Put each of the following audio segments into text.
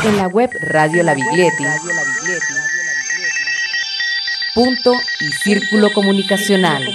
En la web Radio La Biglietti. Punto y Círculo Comunicacional.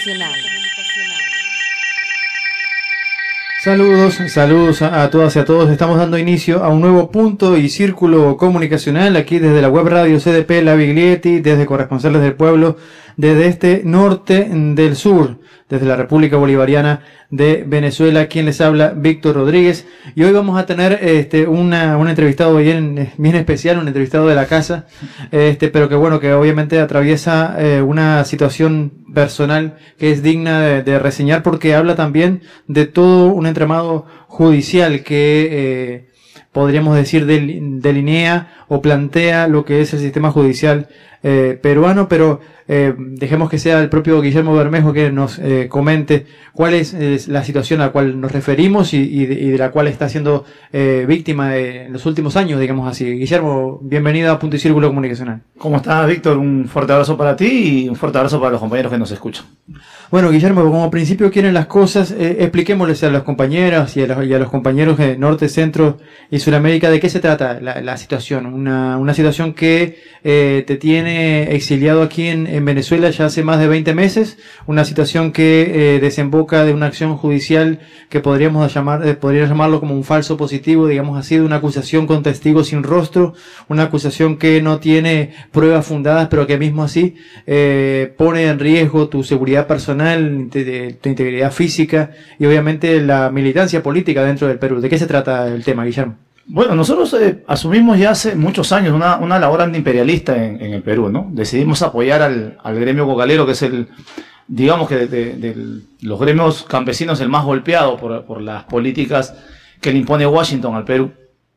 Saludos a todas y a todos. Estamos dando inicio a un nuevo punto y círculo comunicacional aquí desde la web radio CDP La Biglietti, desde Corresponsales del Pueblo, desde este norte del sur, desde la República Bolivariana de Venezuela. Quien les habla, Víctor Rodríguez, y hoy vamos a tener un entrevistado bien especial, un entrevistado de la casa, pero que bueno, que obviamente atraviesa una situación personal que es digna de reseñar, porque habla también de todo un entramado judicial que podríamos decir delinea o plantea lo que es el sistema judicial peruano, pero dejemos que sea el propio Guillermo Bermejo que nos comente cuál es la situación a la cual nos referimos y de la cual está siendo víctima en los últimos años, digamos así. Guillermo, bienvenido a Punto y Círculo Comunicacional. ¿Cómo estás, Víctor? Un fuerte abrazo para ti y un fuerte abrazo para los compañeros que nos escuchan. Bueno, Guillermo, como principio quieren las cosas, expliquémosles a los compañeros y a los compañeros de Norte, Centro y Sudamérica de qué se trata la situación. Una situación que te tiene exiliado aquí en Venezuela ya hace más de 20 meses, una situación que desemboca de una acción judicial que podría llamarlo como un falso positivo, digamos así, de una acusación con testigos sin rostro, una acusación que no tiene pruebas fundadas, pero que mismo así pone en riesgo tu seguridad personal, tu integridad física y obviamente la militancia política dentro del Perú. ¿De qué se trata el tema, Guillermo? Bueno, nosotros asumimos ya hace muchos años una labor antiimperialista en el Perú, ¿no? Decidimos apoyar al gremio cocalero, que es digamos que de los gremios campesinos el más golpeado por las políticas que le impone Washington al Perú.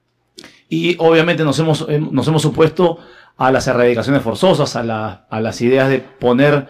Y obviamente nos hemos opuesto a las erradicaciones forzosas, a las ideas de poner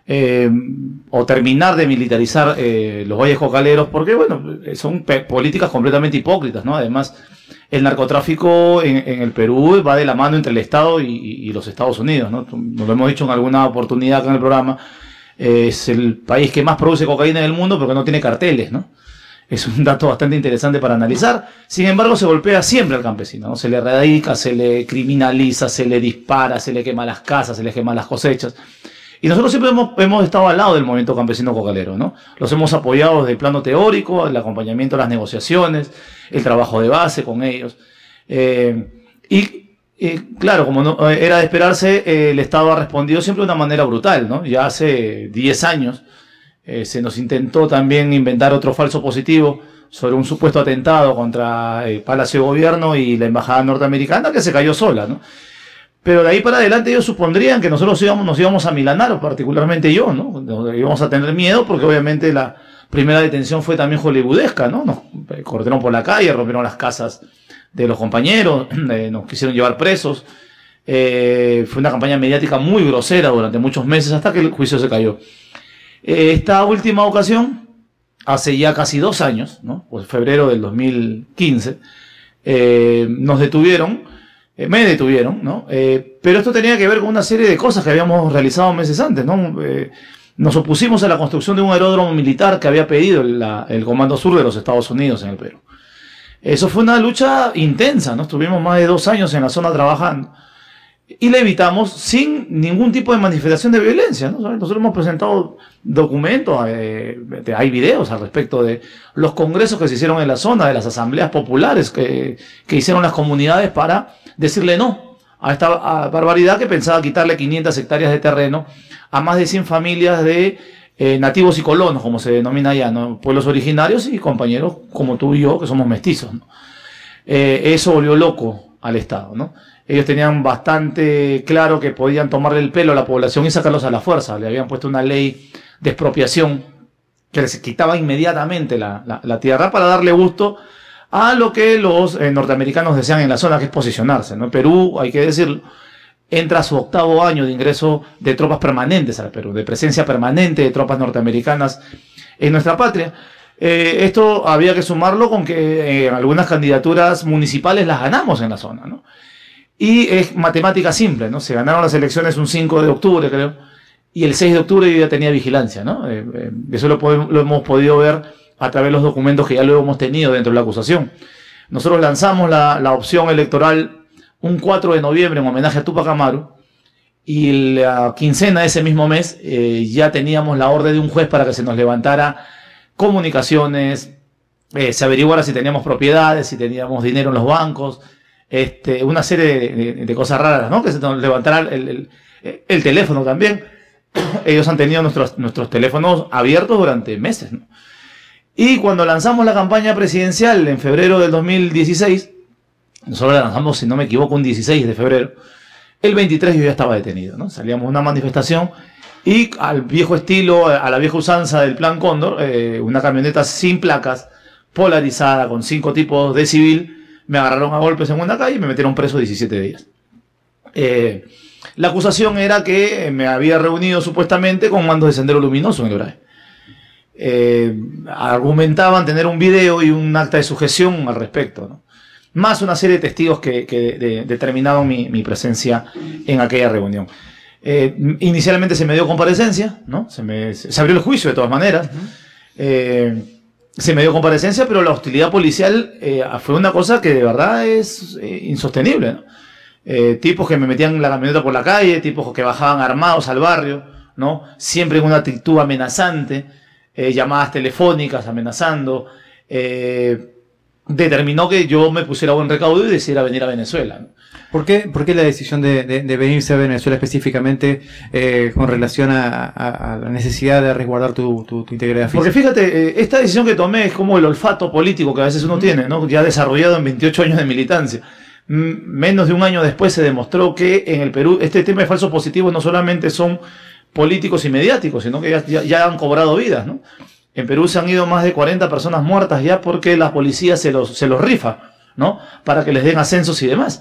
o terminar de militarizar los valles cocaleros, porque bueno, son políticas completamente hipócritas, ¿no? Además, el narcotráfico en el Perú va de la mano entre el Estado y los Estados Unidos, ¿no? Nos lo hemos dicho en alguna oportunidad acá en el programa. Es el país que más produce cocaína en el mundo, pero que no tiene carteles, ¿no? Es un dato bastante interesante para analizar. Sin embargo, se golpea siempre al campesino, ¿no? Se le erradica, se le criminaliza, se le dispara, se le quema las casas, se le quema las cosechas. Y nosotros siempre hemos estado al lado del movimiento campesino cocalero, ¿no? Los hemos apoyado desde el plano teórico, el acompañamiento a las negociaciones, el trabajo de base con ellos. Claro, como no, era de esperarse, el Estado ha respondido siempre de una manera brutal, ¿no? Ya hace 10 años se nos intentó también inventar otro falso positivo sobre un supuesto atentado contra el Palacio de Gobierno y la Embajada Norteamericana, que se cayó sola, ¿no? Pero de ahí para adelante ellos supondrían que nosotros nos íbamos a milanar, particularmente yo, ¿no? Íbamos a tener miedo porque obviamente la primera detención fue también hollywoodesca, ¿no? Nos corrieron por la calle, rompieron las casas de los compañeros, nos quisieron llevar presos. Fue una campaña mediática muy grosera durante muchos meses hasta que el juicio se cayó. Esta última ocasión, hace ya casi 2 años, ¿no? Pues febrero del 2015, nos detuvieron. Me detuvieron, ¿no? Pero esto tenía que ver con una serie de cosas que habíamos realizado meses antes, ¿no? Nos opusimos a la construcción de un aeródromo militar que había pedido el Comando Sur de los Estados Unidos en el Perú. Eso fue una lucha intensa, ¿no? Estuvimos más de 2 años en la zona trabajando. Y la evitamos sin ningún tipo de manifestación de violencia, ¿no? Nosotros hemos presentado documentos, hay videos al respecto de los congresos que se hicieron en la zona, de las asambleas populares que hicieron las comunidades para decirle no a esta barbaridad que pensaba quitarle 500 hectáreas de terreno a más de 100 familias de nativos y colonos, como se denomina allá, ¿no? Pueblos originarios y compañeros como tú y yo, que somos mestizos, ¿no? Eso volvió loco al Estado, ¿no? Ellos tenían bastante claro que podían tomarle el pelo a la población y sacarlos a la fuerza. Le habían puesto una ley de expropiación que les quitaba inmediatamente la tierra para darle gusto a lo que los norteamericanos desean en la zona, que es posicionarse, ¿no? Perú, hay que decirlo, entra a su 8º año de ingreso de tropas permanentes al Perú, de presencia permanente de tropas norteamericanas en nuestra patria. Esto había que sumarlo con que algunas candidaturas municipales las ganamos en la zona, ¿no? Y es matemática simple, ¿no? Se ganaron las elecciones un 5 de octubre, creo, y el 6 de octubre yo ya tenía vigilancia, ¿no? Eso lo hemos podido ver a través de los documentos que ya luego hemos tenido dentro de la acusación. Nosotros lanzamos la opción electoral un 4 de noviembre en homenaje a Tupac Amaru, y la quincena de ese mismo mes ya teníamos la orden de un juez para que se nos levantara comunicaciones, se averiguara si teníamos propiedades, si teníamos dinero en los bancos, una serie de cosas raras, ¿no? Que se nos levantara el teléfono también. Ellos han tenido nuestros teléfonos abiertos durante meses, ¿no? Y cuando lanzamos la campaña presidencial en febrero del 2016, nosotros la lanzamos, si no me equivoco, un 16 de febrero, el 23 yo ya estaba detenido, ¿no? Salíamos a una manifestación y al viejo estilo, a la vieja usanza del Plan Cóndor, una camioneta sin placas, polarizada, con 5 tipos de civil, me agarraron a golpes en una calle y me metieron preso 17 días. La acusación era que me había reunido supuestamente con mandos de Sendero Luminoso en el Urae. Argumentaban tener un video y un acta de sujeción al respecto, ¿no? Más una serie de testigos que determinaron mi presencia en aquella reunión. Inicialmente se me dio comparecencia, ¿no? Se abrió el juicio de todas maneras. Se me dio comparecencia, pero la hostilidad policial fue una cosa que de verdad es insostenible, ¿no? Tipos que me metían la camioneta por la calle, tipos que bajaban armados al barrio, ¿no? Siempre en una actitud amenazante, llamadas telefónicas amenazando. Determinó que yo me pusiera buen recaudo y decidiera venir a Venezuela, ¿no? ¿Por qué la decisión de venirse a Venezuela específicamente con relación a la necesidad de resguardar tu integridad física? Porque fíjate, esta decisión que tomé es como el olfato político que a veces uno tiene, ¿no? Ya desarrollado en 28 años de militancia. Menos de un año después se demostró que en el Perú este tema de falsos positivos no solamente son políticos y mediáticos, sino que ya han cobrado vidas, ¿no? En Perú se han ido más de 40 personas muertas ya porque la policía se los rifa, ¿no? Para que les den ascensos y demás.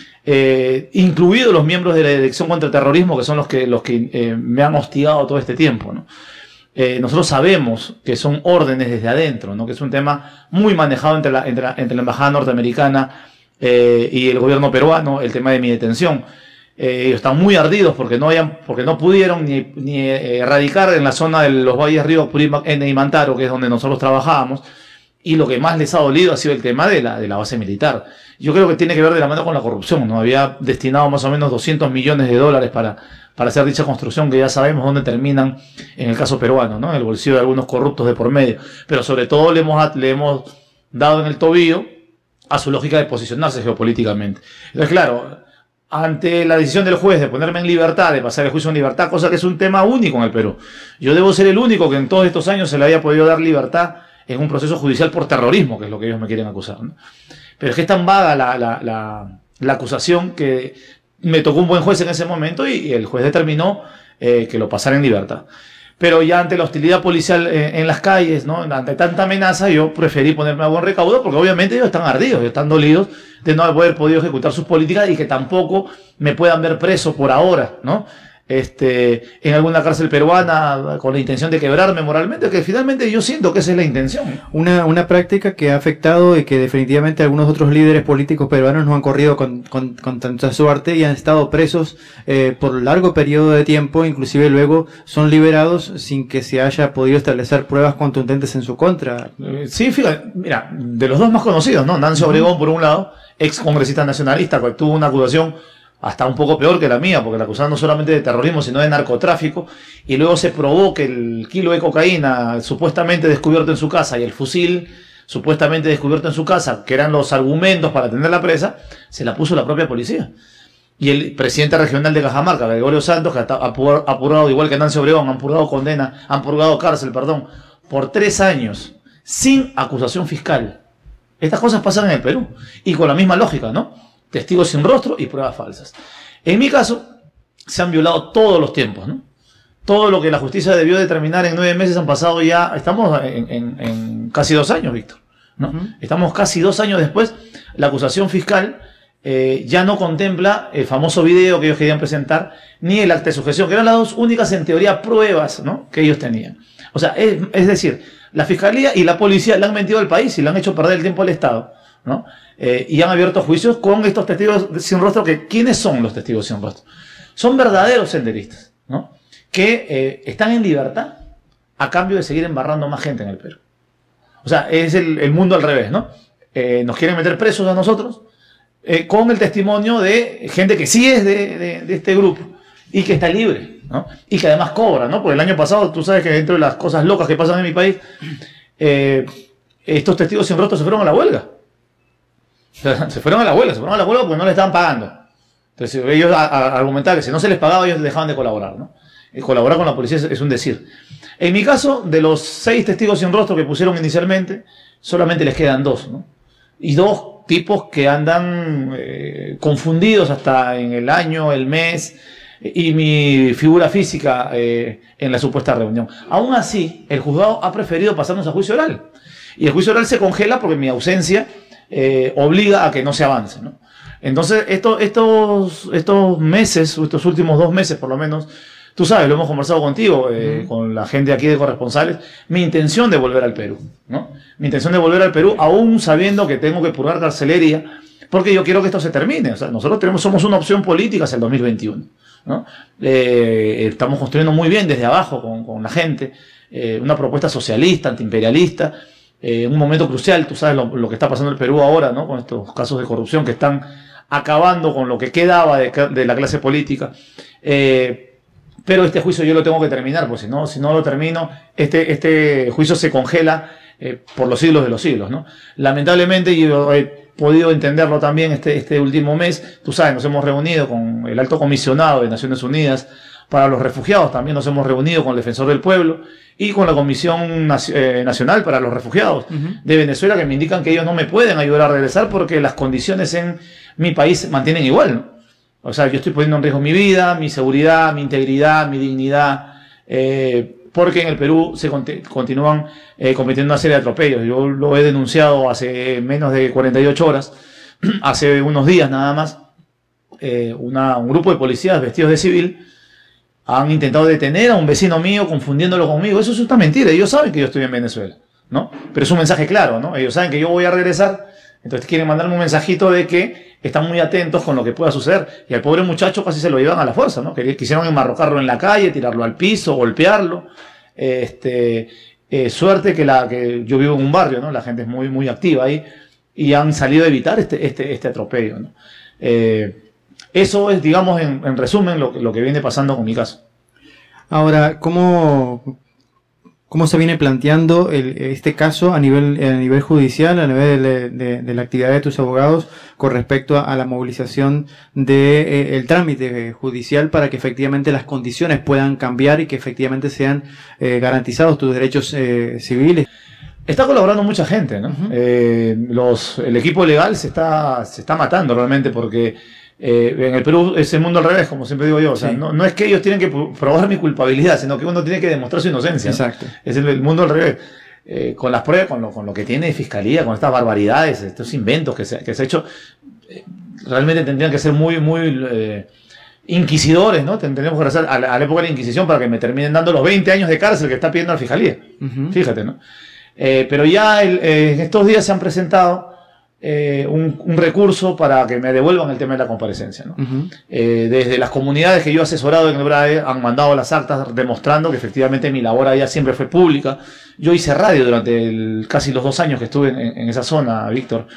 Incluidos los miembros de la Dirección contra el Terrorismo, que son los que me han hostigado todo este tiempo, ¿no? Nosotros sabemos que son órdenes desde adentro, ¿no? Que es un tema muy manejado entre la embajada norteamericana y el gobierno peruano, el tema de mi detención. Ellos están muy ardidos porque no pudieron ni erradicar en la zona de los Valles Río Apurímac y Mantaro, que es donde nosotros trabajábamos, y lo que más les ha dolido ha sido el tema de la base militar. Yo creo que tiene que ver de la mano con la corrupción, ¿no? Había destinado más o menos 200 millones de dólares para hacer dicha construcción, que ya sabemos dónde terminan en el caso peruano, ¿no? En el bolsillo de algunos corruptos de por medio. Pero sobre todo le hemos dado en el tobillo a su lógica de posicionarse geopolíticamente. Entonces, claro, ante la decisión del juez de ponerme en libertad, de pasar el juicio en libertad, cosa que es un tema único en el Perú. Yo debo ser el único que en todos estos años se le haya podido dar libertad en un proceso judicial por terrorismo, que es lo que ellos me quieren acusar, ¿no? Pero es que es tan vaga la acusación que me tocó un buen juez en ese momento y el juez determinó que lo pasara en libertad. Pero ya ante la hostilidad policial en las calles, ¿no? Ante tanta amenaza, yo preferí ponerme a buen recaudo porque obviamente ellos están ardidos, ellos están dolidos de no haber podido ejecutar sus políticas y que tampoco me puedan ver preso por ahora, ¿no? En alguna cárcel peruana con la intención de quebrarme moralmente, que finalmente yo siento que esa es la intención. Una práctica que ha afectado y que definitivamente algunos otros líderes políticos peruanos no han corrido con tanta suerte y han estado presos por largo periodo de tiempo, inclusive luego son liberados sin que se haya podido establecer pruebas contundentes en su contra. Sí, fíjate, mira, de los dos más conocidos, ¿no? Nancy Obregón, por un lado, ex congresista nacionalista, que tuvo una acusación hasta un poco peor que la mía, porque la acusaban no solamente de terrorismo, sino de narcotráfico, y luego se probó que el kilo de cocaína supuestamente descubierto en su casa y el fusil supuestamente descubierto en su casa, que eran los argumentos para tenerla presa, se la puso la propia policía. Y el presidente regional de Cajamarca, Gregorio Santos, que ha purgado, igual que Nancy Obregón, han purgado cárcel, por 3 años, sin acusación fiscal. Estas cosas pasan en el Perú, y con la misma lógica, ¿no? Testigos sin rostro y pruebas falsas. En mi caso, se han violado todos los tiempos, ¿no? Todo lo que la justicia debió determinar en 9 meses han pasado ya, estamos en casi 2 años, Víctor, ¿no? Estamos casi 2 años después. La acusación fiscal ya no contempla el famoso video que ellos querían presentar, ni el acta de sujeción, que eran las dos únicas, en teoría, pruebas, ¿no?, que ellos tenían. O sea, es decir, la fiscalía y la policía le han mentido al país y le han hecho perder el tiempo al Estado, ¿no? Y han abierto juicios con estos testigos sin rostro. ¿Quiénes son los testigos sin rostro? Son verdaderos senderistas, ¿no?, que están en libertad a cambio de seguir embarrando más gente en el Perú. O sea, es el mundo al revés, ¿no? nos quieren meter presos a nosotros, con el testimonio de gente que sí es de este grupo y que está libre, ¿no? Y que además cobra, ¿no? Porque el año pasado, tú sabes que dentro de las cosas locas que pasan en mi país, estos testigos sin rostro se fueron a la huelga. O sea, se fueron a la huelga porque no le estaban pagando. Entonces ellos argumentaban que si no se les pagaba, ellos dejaban de colaborar, ¿no? Y colaborar con la policía es un decir. En mi caso, de los 6 testigos sin rostro que pusieron inicialmente, solamente les quedan 2, ¿no? Y 2 tipos que andan confundidos hasta en el año, el mes y mi figura física en la supuesta reunión. Aún así, el juzgado ha preferido pasarnos a juicio oral. Y el juicio oral se congela porque mi ausencia obliga a que no se avance, ¿no? Entonces, estos meses, estos últimos 2 meses por lo menos, tú sabes, lo hemos conversado contigo, con la gente aquí de corresponsales, mi intención de volver al Perú, ¿no? Mi intención de volver al Perú, aún sabiendo que tengo que purgar carcelería, porque yo quiero que esto se termine. O sea, nosotros somos una opción política hacia el 2021, ¿no? Estamos construyendo muy bien desde abajo con la gente, una propuesta socialista, antiimperialista, un momento crucial. Tú sabes lo que está pasando en el Perú ahora, ¿no? Con estos casos de corrupción que están acabando con lo que quedaba de la clase política. Pero este juicio yo lo tengo que terminar, porque si no lo termino, este juicio se congela por los siglos de los siglos, ¿no? Lamentablemente, yo he podido entenderlo también este último mes. Tú sabes, nos hemos reunido con el Alto Comisionado de Naciones Unidas para los Refugiados, también nos hemos reunido con el Defensor del Pueblo y con la Comisión Nacional para los Refugiados de Venezuela, que me indican que ellos no me pueden ayudar a regresar porque las condiciones en mi país se mantienen igual, ¿no? O sea, yo estoy poniendo en riesgo mi vida, mi seguridad, mi integridad, mi dignidad, porque en el Perú se continúan cometiendo una serie de atropellos. Yo lo he denunciado hace menos de 48 horas, hace unos días nada más. Un grupo de policías vestidos de civil han intentado detener a un vecino mío confundiéndolo conmigo. Eso es una mentira. Ellos saben que yo estoy en Venezuela, ¿no? Pero es un mensaje claro, ¿no? Ellos saben que yo voy a regresar, entonces quieren mandarme un mensajito de que están muy atentos con lo que pueda suceder. Y al pobre muchacho casi se lo llevan a la fuerza, ¿no? Quisieron enmarrocarlo en la calle, tirarlo al piso, golpearlo. Suerte que yo vivo en un barrio, ¿no? La gente es muy, muy activa ahí y han salido a evitar este atropello, ¿no? Eso es, digamos, en resumen, lo que viene pasando con mi caso. Ahora, ¿cómo se viene planteando este caso a nivel judicial, a nivel de la actividad de tus abogados con respecto a la movilización el trámite judicial para que efectivamente las condiciones puedan cambiar y que efectivamente sean garantizados tus derechos civiles? Está colaborando mucha gente, ¿no? El equipo legal se está matando realmente porque en el Perú es el mundo al revés, como siempre digo yo. O sea, sí. No es que ellos tienen que probar mi culpabilidad, sino que uno tiene que demostrar su inocencia. Exacto. ¿No? Es el mundo al revés. Con las pruebas, con lo que tiene Fiscalía, con estas barbaridades, estos inventos que se ha hecho, realmente tendrían que ser muy, muy inquisidores, ¿no? Tendríamos que regresar a la época de la Inquisición para que me terminen dando los 20 años de cárcel que está pidiendo la Fiscalía. Fíjate, ¿no? Pero ya en estos días se han presentado un recurso para que me devuelvan el tema de la comparecencia, ¿no? Desde las comunidades que yo he asesorado en el BRAE han mandado las actas demostrando que efectivamente mi labor allá siempre fue pública. Yo hice radio durante casi los 2 años que estuve en esa zona, Víctor.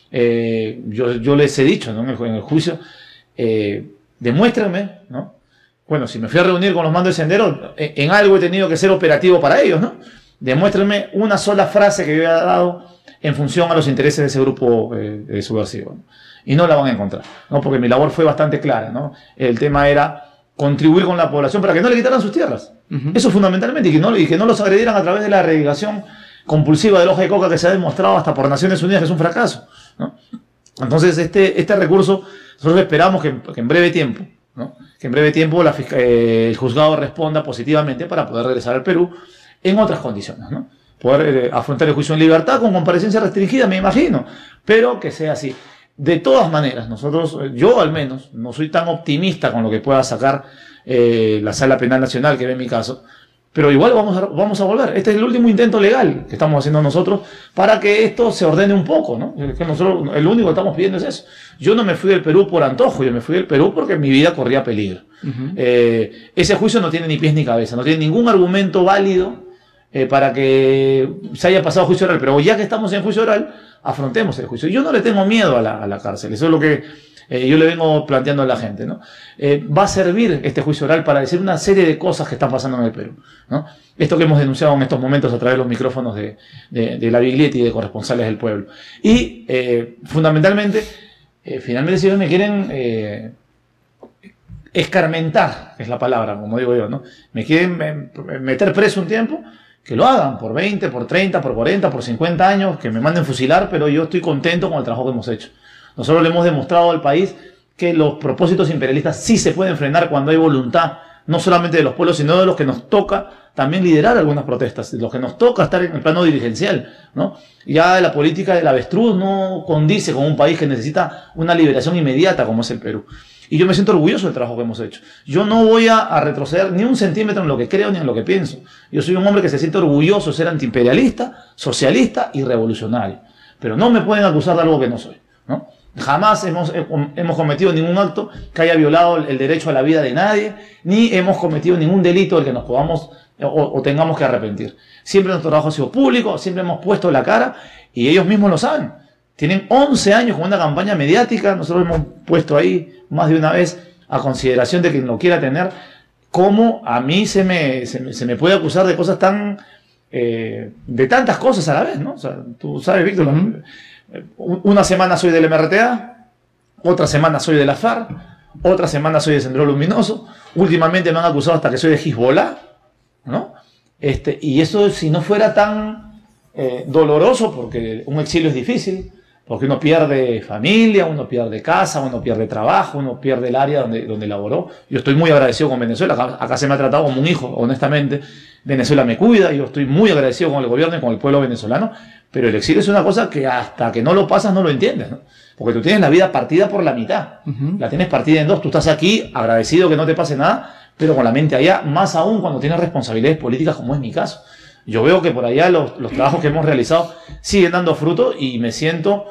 Yo les he dicho, ¿no? en el juicio, demuéstrenme, ¿no? Bueno, si me fui a reunir con los mandos de Sendero, en algo he tenido que ser operativo para ellos, ¿no? Demuéstrenme una sola frase que yo haya dado en función a los intereses de ese grupo subversivo, ¿no? Y no la van a encontrar, ¿no? Porque mi labor fue bastante clara, ¿no? El tema era contribuir con la población para que no le quitaran sus tierras. Eso fundamentalmente, y que no los agredieran a través de la erradicación compulsiva del hoja de coca que se ha demostrado hasta por Naciones Unidas que es un fracaso, ¿no? Entonces este recurso nosotros esperamos que en breve tiempo, ¿no? Que en breve tiempo el juzgado responda positivamente para poder regresar al Perú en otras condiciones, ¿no? Poder afrontar el juicio en libertad con comparecencia restringida, me imagino, pero que sea así. De todas maneras, yo al menos, no soy tan optimista con lo que pueda sacar la Sala Penal Nacional, que ve mi caso, pero igual vamos a volver. Este es el último intento legal que estamos haciendo nosotros para que esto se ordene un poco, ¿no? Que nosotros, el único que estamos pidiendo es eso. Yo no me fui del Perú por antojo, yo me fui del Perú porque mi vida corría peligro. Ese juicio no tiene ni pies ni cabeza, no tiene ningún argumento válido para que se haya pasado juicio oral, pero ya que estamos en juicio oral, afrontemos el juicio. Yo no le tengo miedo a la cárcel, eso es lo que yo le vengo planteando a la gente, ¿no? Va a servir este juicio oral para decir una serie de cosas que están pasando en el Perú, ¿no? Esto que hemos denunciado en estos momentos a través de los micrófonos de la Biglietti y de Corresponsales del Pueblo. Y fundamentalmente, finalmente si ellos me quieren escarmentar, es la palabra, como digo yo, ¿no? Me quieren meter preso un tiempo, que lo hagan por 20, por 30, por 40, por 50 años, que me manden fusilar, pero yo estoy contento con el trabajo que hemos hecho. Nosotros le hemos demostrado al país que los propósitos imperialistas sí se pueden frenar cuando hay voluntad, no solamente de los pueblos, sino de los que nos toca también liderar algunas protestas, de los que nos toca estar en el plano dirigencial, ¿no? Ya la política del avestruz no condice con un país que necesita una liberación inmediata como es el Perú. Y yo me siento orgulloso del trabajo que hemos hecho. Yo no voy a retroceder ni un centímetro en lo que creo ni en lo que pienso. Yo soy un hombre que se siente orgulloso de ser antiimperialista, socialista y revolucionario. Pero no me pueden acusar de algo que no soy, ¿no? Jamás hemos cometido ningún acto que haya violado el derecho a la vida de nadie, ni hemos cometido ningún delito del que nos podamos o tengamos que arrepentir. Siempre nuestro trabajo ha sido público, siempre hemos puesto la cara y ellos mismos lo saben. Tienen 11 años con una campaña mediática, nosotros hemos puesto ahí más de una vez a consideración de quien lo quiera tener, cómo a mí se me puede acusar de cosas tan... de tantas cosas a la vez, ¿no? O sea, tú sabes, Víctor, una semana soy del MRTA, otra semana soy de la FARC, otra semana soy de Sendero Luminoso, últimamente me han acusado hasta que soy de Hezbollah, ¿no? Y eso, si no fuera tan doloroso, porque un exilio es difícil, porque uno pierde familia, uno pierde casa, uno pierde trabajo, uno pierde el área donde laboró. Yo estoy muy agradecido con Venezuela, acá se me ha tratado como un hijo, honestamente. Venezuela me cuida, yo estoy muy agradecido con el gobierno y con el pueblo venezolano, pero el exilio es una cosa que hasta que no lo pasas no lo entiendes, ¿no? Porque tú tienes la vida partida por la mitad, la tienes partida en dos, tú estás aquí agradecido que no te pase nada, pero con la mente allá, más aún cuando tienes responsabilidades políticas como es mi caso. Yo veo que por allá los trabajos que hemos realizado siguen dando fruto y me siento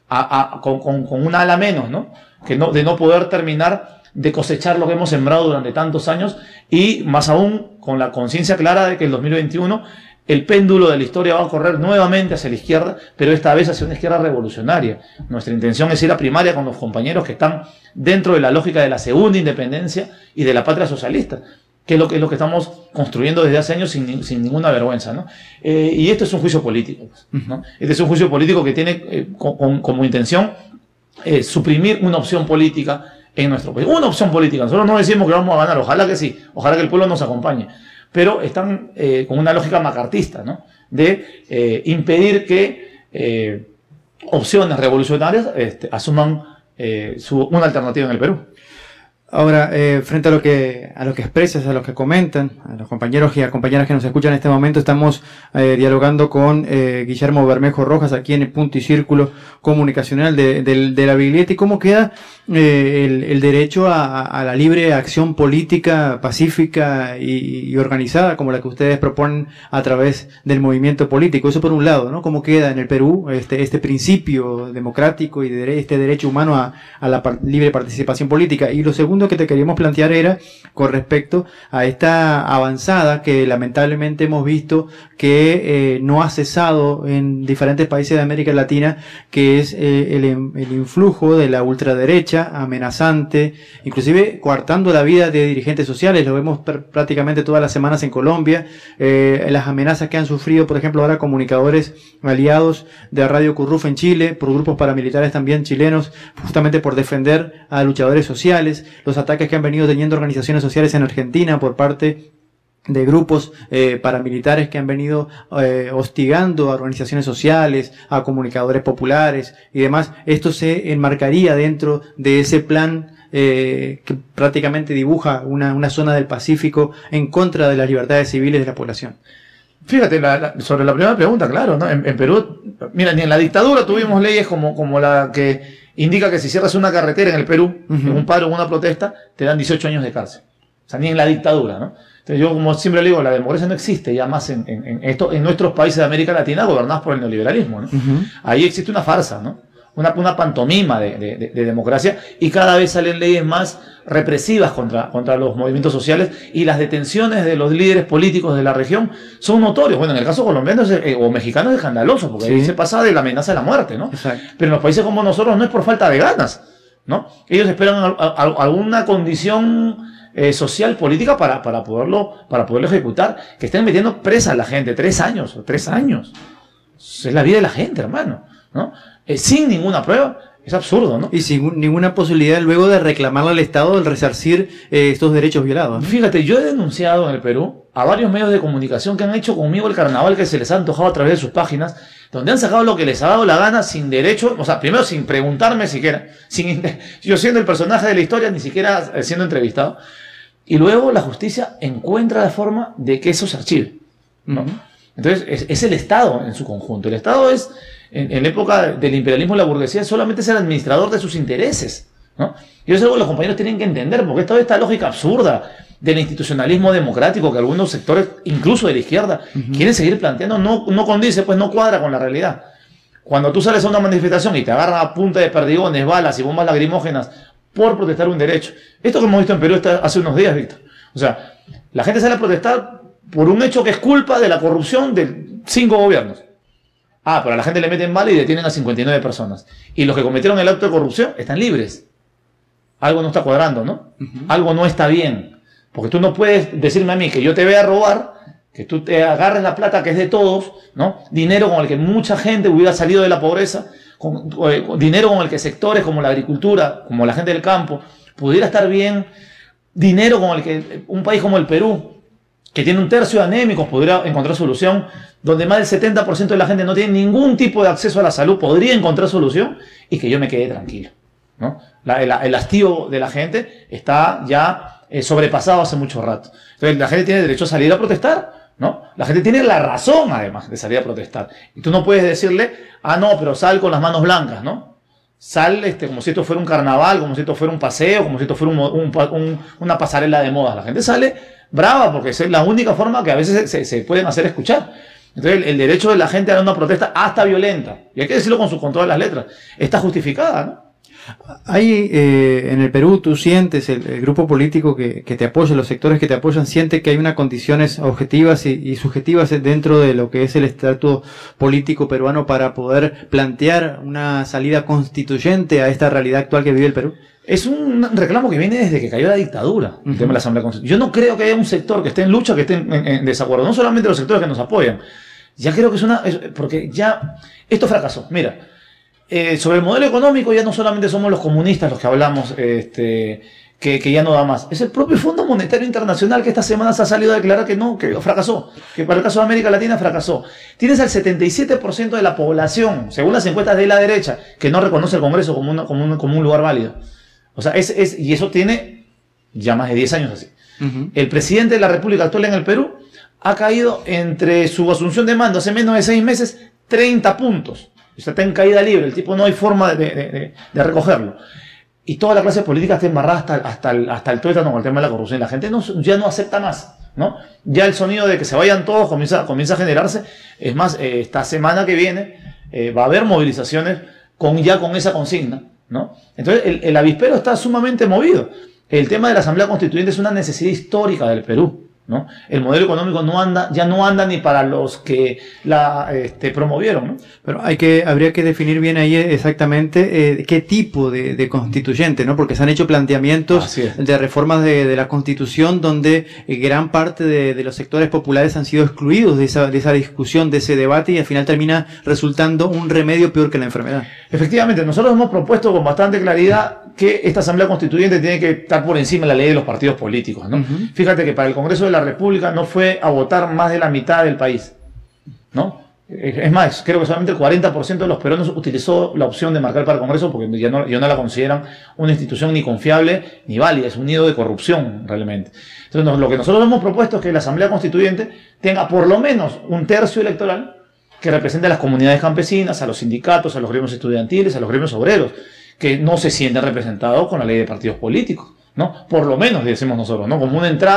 con un ala menos, ¿no? De no poder terminar de cosechar lo que hemos sembrado durante tantos años y más aún con la conciencia clara de que el 2021 el péndulo de la historia va a correr nuevamente hacia la izquierda, pero esta vez hacia una izquierda revolucionaria. Nuestra intención es ir a primaria con los compañeros que están dentro de la lógica de la segunda independencia y de la patria socialista, que es lo que estamos construyendo desde hace años sin ninguna vergüenza, ¿no? Y esto es un juicio político, ¿no? Este es un juicio político que tiene como intención suprimir una opción política en nuestro país. Una opción política. Nosotros no decimos que vamos a ganar, ojalá que sí, ojalá que el pueblo nos acompañe, pero están con una lógica macartista, ¿no? De impedir que opciones revolucionarias asuman una alternativa en el Perú. Ahora, frente a lo que expresas, a lo que comentan, a los compañeros y a compañeras que nos escuchan en este momento, estamos dialogando con Guillermo Bermejo Rojas aquí en el Punto y Círculo Comunicacional de la Biglietti. ¿Cómo queda el derecho a la libre acción política, pacífica y organizada, como la que ustedes proponen a través del movimiento político? Eso por un lado, ¿no? ¿Cómo queda en el Perú este principio democrático y este derecho humano a la libre participación política? Y lo segundo que te queríamos plantear era con respecto a esta avanzada que lamentablemente hemos visto que no ha cesado en diferentes países de América Latina, que es el influjo de la ultraderecha amenazante, inclusive coartando la vida de dirigentes sociales. Lo vemos prácticamente todas las semanas en Colombia, las amenazas que han sufrido, por ejemplo, ahora comunicadores aliados de Radio Curruf en Chile, por grupos paramilitares también chilenos, justamente por defender a luchadores sociales, los ataques que han venido teniendo organizaciones sociales en Argentina por parte de grupos paramilitares que han venido hostigando a organizaciones sociales, a comunicadores populares y demás. Esto se enmarcaría dentro de ese plan que prácticamente dibuja una zona del Pacífico en contra de las libertades civiles de la población. Fíjate, sobre la primera pregunta, claro, ¿no? En Perú, mira, ni en la dictadura tuvimos leyes como la que indica que si cierras una carretera en el Perú, en un paro o una protesta, te dan 18 años de cárcel. O sea, ni en la dictadura, ¿no? Entonces yo, como siempre le digo, la democracia no existe ya más en nuestros países de América Latina gobernados por el neoliberalismo, ¿no? Ahí existe una farsa, ¿no? una pantomima de democracia, y cada vez salen leyes más represivas contra los movimientos sociales, y las detenciones de los líderes políticos de la región son notorios. Bueno, en el caso colombiano o mexicano es escandaloso, porque ahí se pasa de la amenaza de la muerte, ¿no? Exacto. Pero en los países como nosotros no es por falta de ganas, ¿no? Ellos esperan alguna condición social, política para poderlo ejecutar, que estén metiendo presa a la gente 3 años. Es la vida de la gente, hermano, ¿no? Sin ninguna prueba. Es absurdo, ¿no? Y sin ninguna posibilidad luego de reclamarle al Estado el resarcir estos derechos violados, ¿no? Fíjate, yo he denunciado en el Perú a varios medios de comunicación que han hecho conmigo el carnaval que se les ha antojado a través de sus páginas, donde han sacado lo que les ha dado la gana sin derecho, o sea, primero sin preguntarme siquiera, yo siendo el personaje de la historia, ni siquiera siendo entrevistado, y luego la justicia encuentra la forma de que eso se archive, ¿no? Entonces, es el Estado en su conjunto. El Estado es, en la época del imperialismo y la burguesía, solamente es el administrador de sus intereses, ¿no? Y eso es algo que los compañeros tienen que entender, porque toda esta lógica absurda del institucionalismo democrático que algunos sectores, incluso de la izquierda, quieren seguir planteando, no condice, pues no cuadra con la realidad. Cuando tú sales a una manifestación y te agarran a punta de perdigones, balas y bombas lagrimógenas por protestar un derecho. Esto que hemos visto en Perú hace unos días, Víctor. O sea, la gente sale a protestar por un hecho que es culpa de la corrupción de 5 gobiernos. Pero a la gente le meten bala y detienen a 59 personas. Y los que cometieron el acto de corrupción están libres. Algo no está cuadrando, ¿no? Algo no está bien. Porque tú no puedes decirme a mí que yo te vea robar, que tú te agarres la plata que es de todos, ¿no? Dinero con el que mucha gente hubiera salido de la pobreza, dinero con el que sectores como la agricultura, como la gente del campo, pudiera estar bien, dinero con el que un país como el Perú, que tiene 1/3 de anémicos, podría encontrar solución, donde más del 70% de la gente no tiene ningún tipo de acceso a la salud, podría encontrar solución, y que yo me quede tranquilo, ¿no? El hastío de la gente está ya sobrepasado hace mucho rato. Entonces la gente tiene derecho a salir a protestar, ¿no? La gente tiene la razón, además, de salir a protestar. Y tú no puedes decirle, no, pero sal con las manos blancas, ¿no? Sal como si esto fuera un carnaval, como si esto fuera un paseo, como si esto fuera una pasarela de modas. La gente sale brava porque es la única forma que a veces se pueden hacer escuchar. Entonces el derecho de la gente a una protesta hasta violenta, y hay que decirlo con todas las letras, está justificada, ¿no? Hay en el Perú, tú sientes, el grupo político que te apoya, los sectores que te apoyan, siente que hay unas condiciones objetivas y subjetivas dentro de lo que es el estatus político peruano para poder plantear una salida constituyente a esta realidad actual que vive el Perú. Es un reclamo que viene desde que cayó la dictadura, el tema de la Asamblea Constituyente. Yo no creo que haya un sector que esté en lucha, que esté en desacuerdo, no solamente los sectores que nos apoyan. Ya creo que porque ya esto fracasó. Mira, sobre el modelo económico ya no solamente somos los comunistas los que hablamos, que ya no da más. Es el propio Fondo Monetario Internacional que esta semana se ha salido a declarar que fracasó, que para el caso de América Latina fracasó. Tienes al 77% de la población, según las encuestas de la derecha, que no reconoce el Congreso como un lugar válido. O sea, y eso tiene ya más de 10 años así. El presidente de la República actual en el Perú ha caído entre su asunción de mando hace menos de 6 meses 30 puntos. Está en caída libre, el tipo no hay forma de recogerlo. Y toda la clase política está embarrada hasta el tuétano con el tema de la corrupción. La gente ya no acepta más, ¿no? Ya el sonido de que se vayan todos comienza a generarse. Es más, esta semana que viene va a haber movilizaciones con esa consigna, ¿no? Entonces el avispero está sumamente movido. El tema de la Asamblea Constituyente es una necesidad histórica del Perú, ¿no? El modelo económico ya no anda ni para los que la promovieron, ¿no? Pero habría que definir bien ahí exactamente qué tipo de constituyente, ¿no? Porque se han hecho planteamientos de reformas de la Constitución donde gran parte de los sectores populares han sido excluidos de esa discusión, de ese debate, y al final termina resultando un remedio peor que la enfermedad. Efectivamente, nosotros hemos propuesto con bastante claridad que esta Asamblea Constituyente tiene que estar por encima de la ley de los partidos políticos, ¿no? Fíjate que para el Congreso de la República no fue a votar más de la mitad del país, ¿no? Es más, creo que solamente el 40% de los peruanos utilizó la opción de marcar para el Congreso porque ya no la consideran una institución ni confiable ni válida, es un nido de corrupción realmente. Entonces lo que nosotros hemos propuesto es que la Asamblea Constituyente tenga por lo menos 1/3 electoral que represente a las comunidades campesinas, a los sindicatos, a los gremios estudiantiles, a los gremios obreros, que no se sienten representados con la ley de partidos políticos, ¿no? Por lo menos, decimos nosotros, ¿no? Como una entrada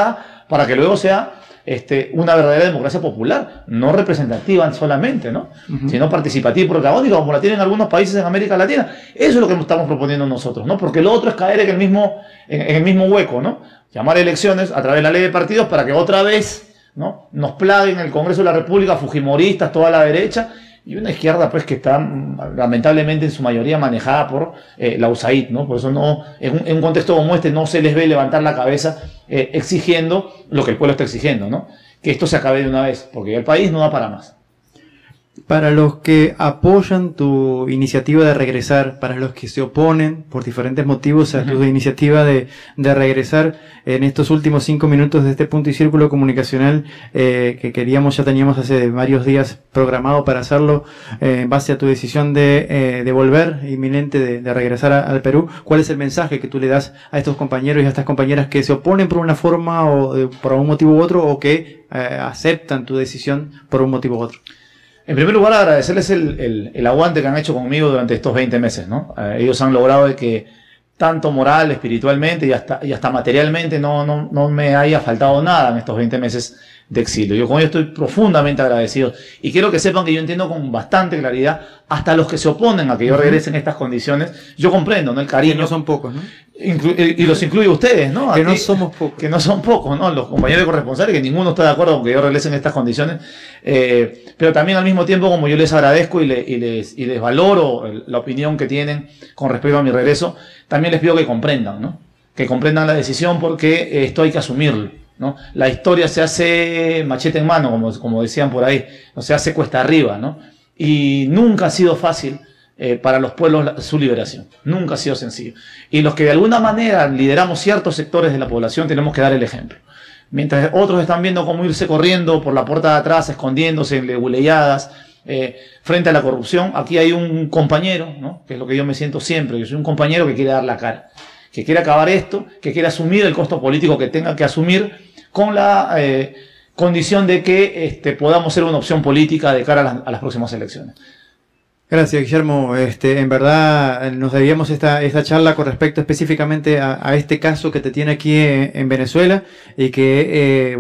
para que luego sea una verdadera democracia popular, no representativa solamente, ¿no? Sino participativa y protagónica, como la tienen algunos países en América Latina. Eso es lo que estamos proponiendo nosotros, ¿no? Porque lo otro es caer en el mismo hueco, ¿no? Llamar a elecciones a través de la ley de partidos para que otra vez, ¿no?, nos plaguen el Congreso de la República fujimoristas, toda la derecha, y una izquierda pues que está lamentablemente en su mayoría manejada por la USAID, ¿no? Por eso en un contexto como este no se les ve levantar la cabeza exigiendo lo que el pueblo está exigiendo, ¿no? Que esto se acabe de una vez, porque el país no da para más. Para los que apoyan tu iniciativa de regresar, para los que se oponen por diferentes motivos a tu iniciativa de regresar, en estos últimos 5 minutos de este punto y círculo comunicacional que ya teníamos hace varios días programado para hacerlo, en base a tu decisión de volver inminente, de regresar al Perú, ¿cuál es el mensaje que tú le das a estos compañeros y a estas compañeras que se oponen por una forma o por un motivo u otro, o que aceptan tu decisión por un motivo u otro? En primer lugar, agradecerles el aguante que han hecho conmigo durante estos 20 meses, ¿no? Ellos han logrado de que tanto moral, espiritualmente y hasta materialmente no me haya faltado nada en estos 20 meses de exilio. Yo con ellos estoy profundamente agradecido y quiero que sepan que yo entiendo con bastante claridad hasta los que se oponen a que yo regrese en estas condiciones. Yo comprendo, ¿no?, el cariño. Que no son pocos, ¿no? Y los incluye ustedes, ¿no? Que no somos pocos. Que no son pocos, ¿no? Los compañeros corresponsales, que ninguno está de acuerdo con que yo regrese en estas condiciones. Pero también al mismo tiempo, como yo les agradezco y les valoro la opinión que tienen con respecto a mi regreso, también les pido que comprendan, ¿no? Que comprendan la decisión, porque esto hay que asumirlo, ¿no? La historia se hace machete en mano, como decían por ahí, no se hace cuesta arriba, ¿no? Y nunca ha sido fácil para los pueblos su liberación. Nunca ha sido sencillo. Y los que de alguna manera lideramos ciertos sectores de la población tenemos que dar el ejemplo. Mientras otros están viendo cómo irse corriendo por la puerta de atrás, escondiéndose en leguleyadas, frente a la corrupción, aquí hay un compañero, ¿no?, que es lo que yo me siento siempre. Yo soy un compañero que quiere dar la cara, que quiere acabar esto, que quiere asumir el costo político que tenga que asumir, con la condición de que podamos ser una opción política de cara a las próximas elecciones. Gracias, Guillermo. En verdad nos debíamos esta charla con respecto específicamente a este caso que te tiene aquí en Venezuela, y que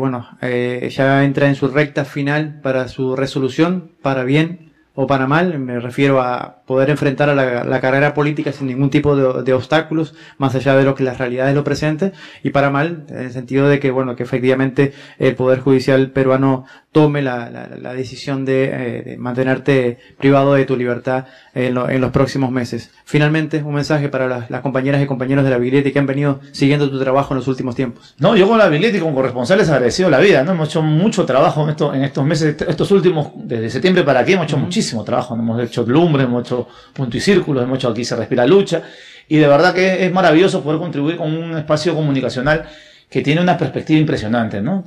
ya entra en su recta final para su resolución, para bien o para mal. Me refiero a poder enfrentar a la carrera política sin ningún tipo de obstáculos, más allá de lo que las realidades lo presenten, y para mal, en el sentido de que, que efectivamente el Poder Judicial peruano tome la decisión de mantenerte privado de tu libertad en los próximos meses. Finalmente, un mensaje para las compañeras y compañeros de la Biglietti que han venido siguiendo tu trabajo en los últimos tiempos. No, yo con la Biglietti, con corresponsales, agradecido la vida, ¿no? Hemos hecho mucho trabajo en estos meses, estos últimos, desde septiembre para aquí, hemos hecho muchísimo trabajo. Hemos hecho Lumbre, hemos hecho Punto y Círculo, hemos hecho Aquí se respira lucha, y de verdad que es maravilloso poder contribuir con un espacio comunicacional que tiene una perspectiva impresionante, ¿no?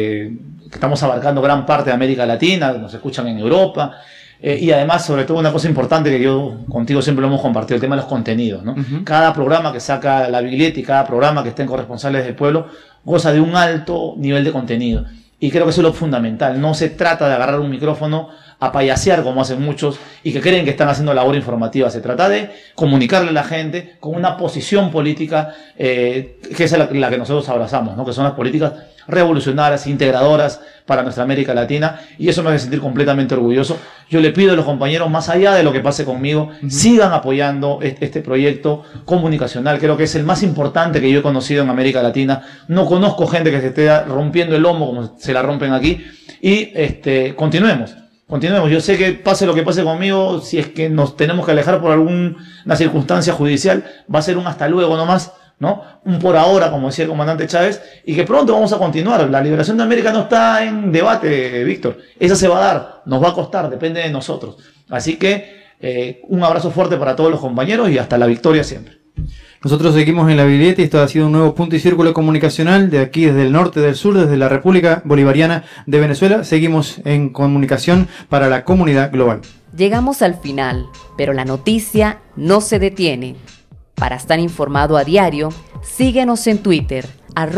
Estamos abarcando gran parte de América Latina, nos escuchan en Europa, y además, sobre todo, una cosa importante que yo contigo siempre lo hemos compartido, el tema de los contenidos, ¿no? Cada programa que saca la Biglietti, cada programa que estén corresponsales del pueblo, goza de un alto nivel de contenido, y creo que eso es lo fundamental. No se trata de agarrar un micrófono a payasear como hacen muchos y que creen que están haciendo labor informativa. Se trata de comunicarle a la gente con una posición política que es la que nosotros abrazamos, ¿no? Que son las políticas revolucionarias, integradoras para nuestra América Latina, y eso me hace sentir completamente orgulloso. Yo le pido a los compañeros, más allá de lo que pase conmigo, sigan apoyando este proyecto comunicacional. Creo que es el más importante que yo he conocido en América Latina. No conozco gente que se esté rompiendo el lomo como se la rompen aquí, y continuemos. Yo sé que pase lo que pase conmigo, si es que nos tenemos que alejar por alguna circunstancia judicial, va a ser un hasta luego nomás, ¿no? Un por ahora, como decía el comandante Chávez, y que pronto vamos a continuar. La liberación de América no está en debate, Víctor. Esa se va a dar, nos va a costar, depende de nosotros. Así que un abrazo fuerte para todos los compañeros y hasta la victoria siempre. Nosotros seguimos en la Biglietti. Esto ha sido un nuevo punto y círculo comunicacional de aquí, desde el norte, del sur, desde la República Bolivariana de Venezuela. Seguimos en comunicación para la comunidad global. Llegamos al final, pero la noticia no se detiene. Para estar informado a diario, síguenos en Twitter,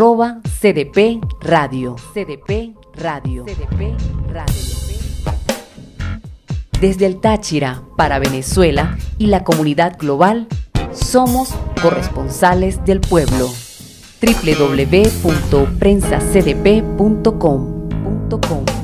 @CDP Radio. CDP Radio. CDP Radio. Desde el Táchira para Venezuela y la comunidad global, somos corresponsales del pueblo. www.prensacdp.com.